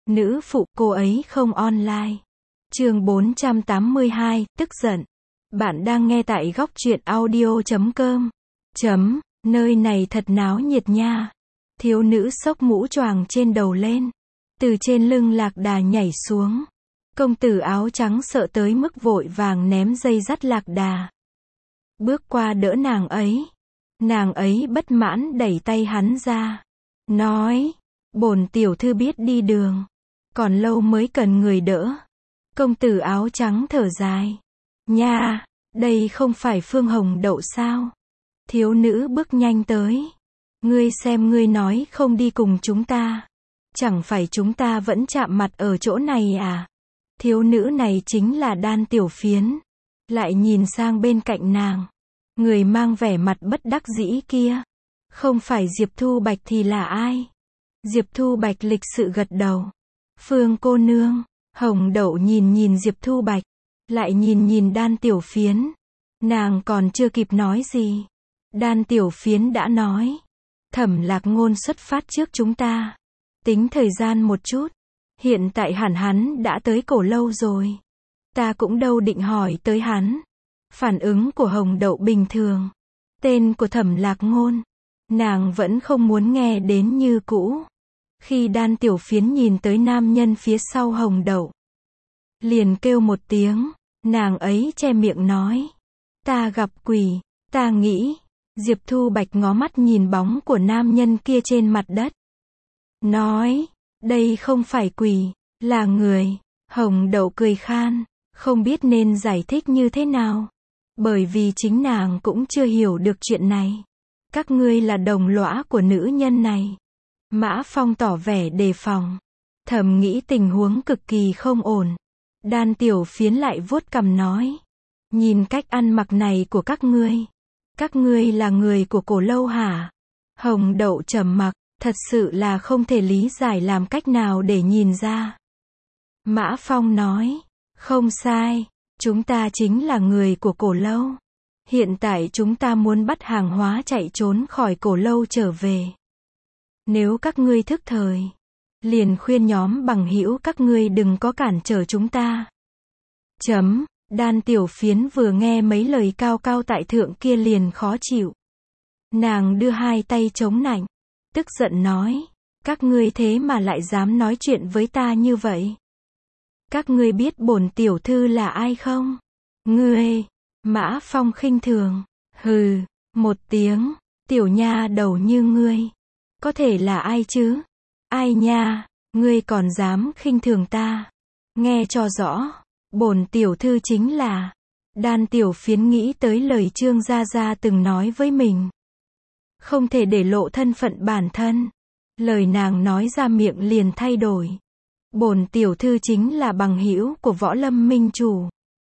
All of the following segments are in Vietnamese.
Nữ phụ, cô ấy không online. Chương 482, tức giận. Bạn đang nghe tại góc truyện audio.com. Nơi này thật náo nhiệt nha. Thiếu nữ xốc mũ choàng trên đầu lên. Từ trên lưng lạc đà nhảy xuống. Công tử áo trắng sợ tới mức vội vàng ném dây dắt lạc đà. Bước qua đỡ nàng ấy. Nàng ấy bất mãn đẩy tay hắn ra. Nói, bổn tiểu thư biết đi đường. Còn lâu mới cần người đỡ. Công tử áo trắng thở dài. Nha, đây không phải Phương Hồng Đậu sao? Thiếu nữ bước nhanh tới. Ngươi xem, ngươi nói không đi cùng chúng ta. Chẳng phải chúng ta vẫn chạm mặt ở chỗ này à? Thiếu nữ này chính là Đan Tiểu Phiến. Lại nhìn sang bên cạnh nàng. Người mang vẻ mặt bất đắc dĩ kia. Không phải Diệp Thu Bạch thì là ai? Diệp Thu Bạch lịch sự gật đầu. Phương cô nương. Hồng Đậu nhìn Diệp Thu Bạch. Lại nhìn Đan Tiểu Phiến. Nàng còn chưa kịp nói gì. Đan Tiểu Phiến đã nói. Thẩm Lạc Ngôn xuất phát trước chúng ta. Tính thời gian một chút. Hiện tại hẳn hắn đã tới Cổ Lâu rồi. Ta cũng đâu định hỏi tới hắn. Phản ứng của Hồng Đậu bình thường. Tên của Thẩm Lạc Ngôn. Nàng vẫn không muốn nghe đến như cũ. Khi Đan Tiểu Phiến nhìn tới nam nhân phía sau Hồng Đậu. Liền kêu một tiếng. Nàng ấy che miệng nói. Ta gặp quỷ. Ta nghĩ. Diệp Thu Bạch ngó mắt nhìn bóng của nam nhân kia trên mặt đất. Nói. Đây không phải quỷ. Là người. Hồng Đậu cười khan. Không biết nên giải thích như thế nào. Bởi vì chính nàng cũng chưa hiểu được chuyện này. Các ngươi là đồng lõa của nữ nhân này. Mã Phong tỏ vẻ đề phòng. Thầm nghĩ tình huống cực kỳ không ổn. Đan Tiểu Phiến lại vuốt cằm nói. Nhìn cách ăn mặc này của các ngươi. Các ngươi là người của Cổ Lâu hả? Hồng Đậu trầm mặc. Thật sự là không thể lý giải làm cách nào để nhìn ra. Mã Phong nói. Không sai. Chúng ta chính là người của Cổ Lâu. Hiện tại chúng ta muốn bắt hàng hóa chạy trốn khỏi Cổ Lâu trở về. Nếu các ngươi thức thời, liền khuyên nhóm bằng hữu các ngươi đừng có cản trở chúng ta. Đan Tiểu Phiến vừa nghe mấy lời cao cao tại thượng kia liền khó chịu. Nàng đưa hai tay chống nạnh, tức giận nói. Các ngươi thế mà lại dám nói chuyện với ta như vậy? Các ngươi biết bổn tiểu thư là ai không? Ngươi. Mã Phong khinh thường. Hừ. Một tiếng. Tiểu nha đầu như ngươi. Có thể là ai chứ? Ai nha? Ngươi còn dám khinh thường ta? Nghe cho rõ. Bổn tiểu thư chính là. Đan Tiểu Phiến nghĩ tới lời Trương Gia Gia từng nói với mình. Không thể để lộ thân phận bản thân. Lời nàng nói ra miệng liền thay đổi. Bổn tiểu thư chính là bằng hữu của Võ Lâm Minh Chủ.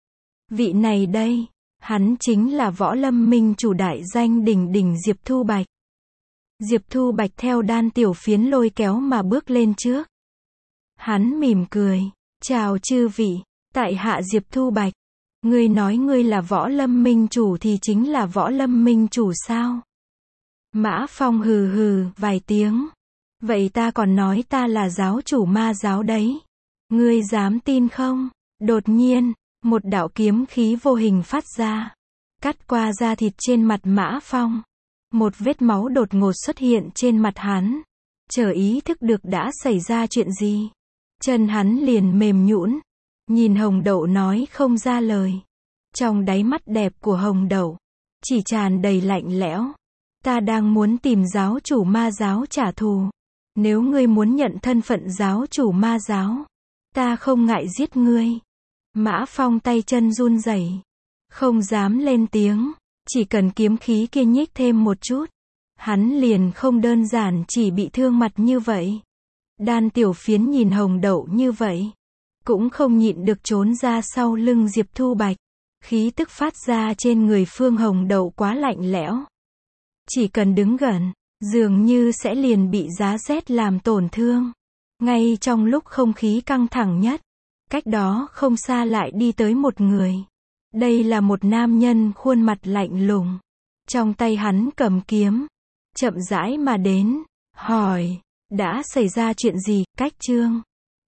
Vị này đây, hắn chính là Võ Lâm Minh Chủ đại danh đỉnh đỉnh Diệp Thu Bạch. Diệp Thu Bạch theo Đan Tiểu Phiến lôi kéo mà bước lên trước. Hắn mỉm cười. Chào chư vị, tại hạ Diệp Thu Bạch. Ngươi nói ngươi là Võ Lâm Minh Chủ thì chính là Võ Lâm Minh Chủ sao? Mã Phong hừ vài tiếng. Vậy ta còn nói ta là giáo chủ ma giáo đấy. Ngươi dám tin không? Đột nhiên, một đạo kiếm khí vô hình phát ra. Cắt qua da thịt trên mặt Mã Phong. Một vết máu đột ngột xuất hiện trên mặt hắn. Chợt ý thức được đã xảy ra chuyện gì. Chân hắn liền mềm nhũn. Nhìn Hồng Đậu nói không ra lời. Trong đáy mắt đẹp của Hồng Đậu chỉ tràn đầy lạnh lẽo. Ta đang muốn tìm giáo chủ ma giáo trả thù. Nếu ngươi muốn nhận thân phận giáo chủ ma giáo, ta không ngại giết ngươi. Mã Phong tay chân run rẩy, không dám lên tiếng. Chỉ cần kiếm khí kia nhích thêm một chút, hắn liền không đơn giản chỉ bị thương mặt như vậy. Đan Tiểu Phiến nhìn Hồng Đậu như vậy, cũng không nhịn được trốn ra sau lưng Diệp Thu Bạch. Khí tức phát ra trên người Phương Hồng Đậu quá lạnh lẽo. Chỉ cần đứng gần, dường như sẽ liền bị giá rét làm tổn thương. Ngay trong lúc không khí căng thẳng nhất, cách đó không xa lại đi tới một người. Đây là một nam nhân khuôn mặt lạnh lùng. Trong tay hắn cầm kiếm. Chậm rãi mà đến. Hỏi. Đã xảy ra chuyện gì? Cách Trương